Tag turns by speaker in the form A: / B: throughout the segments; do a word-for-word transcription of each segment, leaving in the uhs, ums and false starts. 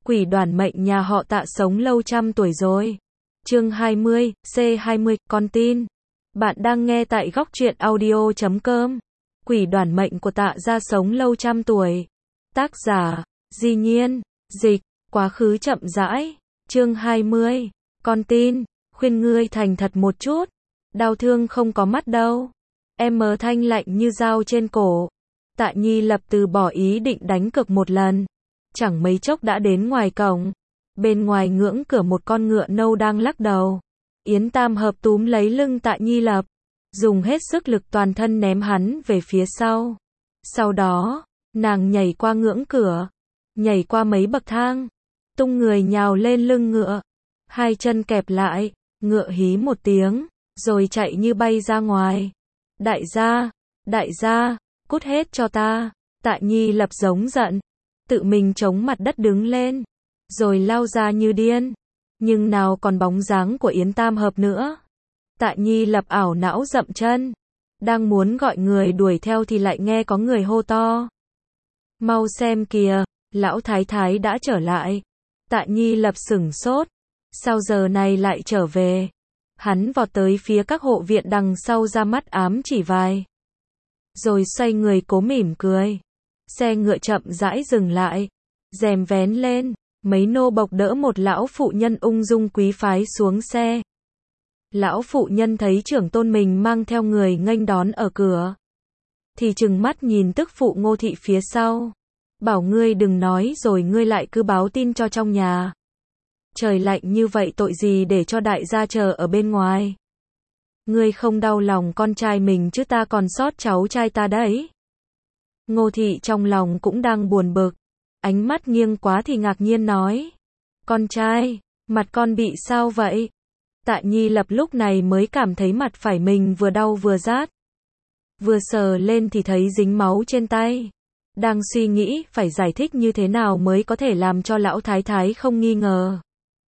A: Quỷ đoản mệnh nhà họ Tạ sống lâu trăm tuổi rồi. Chương hai mươi, C hai mươi, con tin. Bạn đang nghe tại góc truyện audio chấm com. Quỷ đoản mệnh của Tạ gia sống lâu trăm tuổi. Tác giả, Di Nhiên, dịch, quá khứ chậm rãi. Chương hai mươi, con tin, khuyên ngươi thành thật một chút. Đau thương không có mắt đâu. Em mờ thanh lạnh như dao trên cổ. Tạ Nhi lập từ bỏ ý định đánh cược một lần. Chẳng mấy chốc đã đến ngoài cổng. Bên ngoài ngưỡng cửa một con ngựa nâu đang lắc đầu. Yến Tam Hợp túm lấy lưng Tạ Nhi Lập, dùng hết sức lực toàn thân ném hắn về phía sau. Sau đó, nàng nhảy qua ngưỡng cửa, nhảy qua mấy bậc thang, tung người nhào lên lưng ngựa, hai chân kẹp lại, ngựa hí một tiếng, rồi chạy như bay ra ngoài. Đại gia, đại gia, cút hết cho ta. Tạ Nhi Lập giống giận, tự mình chống mặt đất đứng lên, rồi lao ra như điên. Nhưng nào còn bóng dáng của Yến Tam Hợp nữa. Tạ Nhi Lập ảo não dậm chân, đang muốn gọi người đuổi theo thì lại nghe có người hô to. Mau xem kìa, lão thái thái đã trở lại. Tạ Nhi Lập sửng sốt, sao giờ này lại trở về? Hắn vọt tới phía các hộ viện đằng sau ra mắt ám chỉ vài. Rồi xoay người cố mỉm cười. Xe ngựa chậm rãi dừng lại, rèm vén lên, mấy nô bộc đỡ một lão phụ nhân ung dung quý phái xuống xe. Lão phụ nhân thấy trưởng tôn mình mang theo người nghênh đón ở cửa, thì trừng mắt nhìn tức phụ Ngô thị phía sau. Bảo ngươi đừng nói rồi ngươi lại cứ báo tin cho trong nhà. Trời lạnh như vậy tội gì để cho đại gia chờ ở bên ngoài. Ngươi không đau lòng con trai mình chứ ta còn sót cháu trai ta đấy. Ngô thị trong lòng cũng đang buồn bực, ánh mắt nghiêng quá thì ngạc nhiên nói. Con trai, mặt con bị sao vậy? Tạ Nhi Lập lúc này mới cảm thấy mặt phải mình vừa đau vừa rát. Vừa sờ lên thì thấy dính máu trên tay. Đang suy nghĩ phải giải thích như thế nào mới có thể làm cho lão thái thái không nghi ngờ.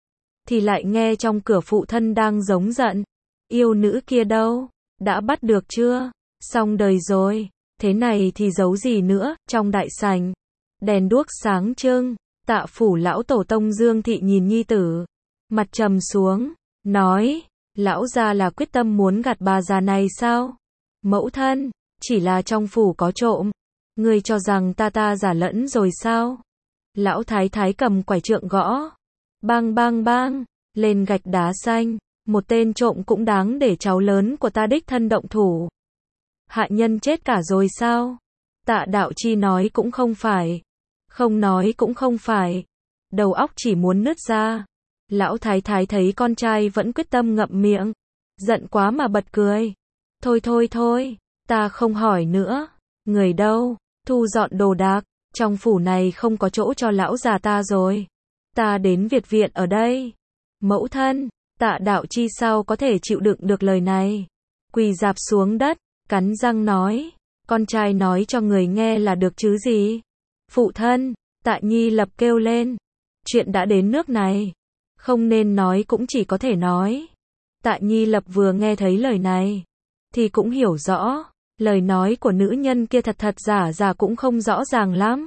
A: Thì lại nghe trong cửa phụ thân đang giống giận. Yêu nữ kia đâu? Đã bắt được chưa? Xong đời rồi. Thế này thì giấu gì nữa? Trong đại sảnh, đèn đuốc sáng trưng. Tạ phủ lão tổ tông Dương Thị nhìn nhi tử, mặt trầm xuống, nói, lão gia là quyết tâm muốn gạt bà già này sao? Mẫu thân, chỉ là trong phủ có trộm, ngươi cho rằng ta ta giả lẫn rồi sao? Lão thái thái cầm quải trượng gõ, bang bang bang, lên gạch đá xanh, một tên trộm cũng đáng để cháu lớn của ta đích thân động thủ. Hạ nhân chết cả rồi sao? Tạ Đạo Chi nói cũng không phải, không nói cũng không phải, đầu óc chỉ muốn nứt ra. Lão thái thái thấy con trai vẫn quyết tâm ngậm miệng, giận quá mà bật cười. Thôi thôi thôi, ta không hỏi nữa. Người đâu? Thu dọn đồ đạc, trong phủ này không có chỗ cho lão già ta rồi. Ta đến Việt viện ở đây. Mẫu thân, Tạ Đạo Chi sao có thể chịu đựng được lời này? Quỳ rạp xuống đất, cắn răng nói, con trai nói cho người nghe là được chứ gì? Phụ thân, Tạ Nhi Lập kêu lên, chuyện đã đến nước này, không nên nói cũng chỉ có thể nói. Tạ Nhi Lập vừa nghe thấy lời này, thì cũng hiểu rõ, lời nói của nữ nhân kia thật thật giả giả cũng không rõ ràng lắm.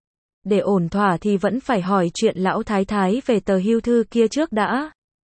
A: Để ổn thỏa thì vẫn phải hỏi chuyện lão thái thái về tờ hưu thư kia trước đã.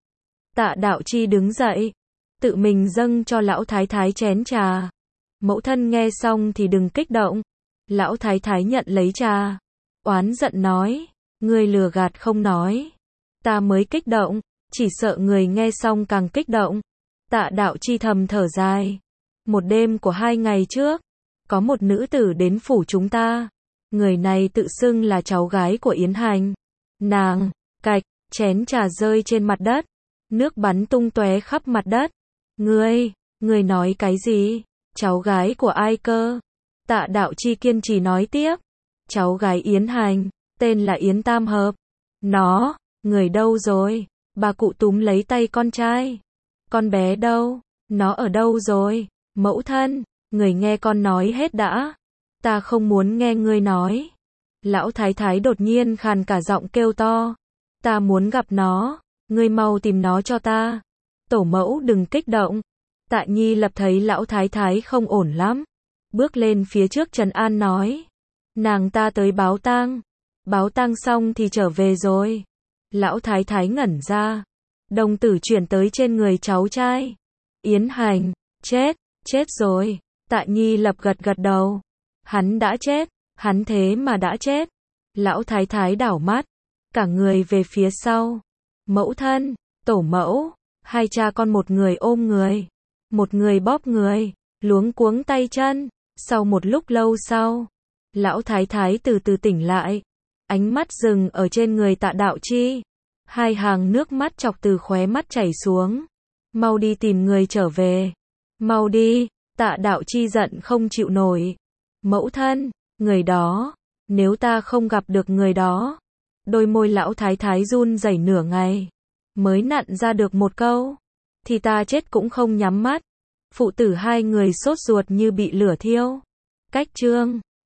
A: Tạ Đạo Chi đứng dậy, tự mình dâng cho lão thái thái chén trà. Mẫu thân nghe xong thì đừng kích động. Lão thái thái nhận lấy trà, oán giận nói, ngươi lừa gạt không nói. Ta mới kích động, chỉ sợ người nghe xong càng kích động. Tạ Đạo Chi thầm thở dài. Một đêm của hai ngày trước, có một nữ tử đến phủ chúng ta. Người này tự xưng là cháu gái của Yến Hành. Nàng, cạch, chén trà rơi trên mặt đất, nước bắn tung tóe khắp mặt đất. Ngươi, ngươi nói cái gì? Cháu gái của ai cơ? Tạ Đạo Chi kiên trì nói tiếp. Cháu gái Yến Hành, tên là Yến Tam Hợp. Nó, người đâu rồi? Bà cụ túm lấy tay con trai. Con bé đâu? Nó ở đâu rồi? Mẫu thân, người nghe con nói hết đã. Ta không muốn nghe ngươi nói. Lão thái thái đột nhiên khàn cả giọng kêu to. Ta muốn gặp nó, ngươi mau tìm nó cho ta. Tổ mẫu đừng kích động. Tạ Nhi Lập thấy lão thái thái không ổn lắm, bước lên phía trước trấn an nói. Nàng ta tới báo tang. Báo tang xong thì trở về rồi. Lão thái thái ngẩn ra. Đồng tử chuyển tới trên người cháu trai. Yến Hành, chết, chết rồi. Tạ Nhi Lập gật gật đầu. Hắn đã chết, hắn thế mà đã chết. Lão thái thái đảo mắt, cả người về phía sau. Mẫu thân, tổ mẫu, hai cha con một người ôm người, một người bóp người, luống cuống tay chân. Sau một lúc lâu sau, lão thái thái từ từ tỉnh lại. Ánh mắt dừng ở trên người Tạ Đạo Chi. Hai hàng nước mắt chọc từ khóe mắt chảy xuống. Mau đi tìm người trở về. Mau đi, Tạ Đạo Chi giận không chịu nổi. Mẫu thân, người đó, nếu ta không gặp được người đó. Đôi môi lão thái thái run rẩy nửa ngày, mới nặn ra được một câu. Thì ta chết cũng không nhắm mắt. Phụ tử hai người sốt ruột như bị lửa thiêu. Cách chương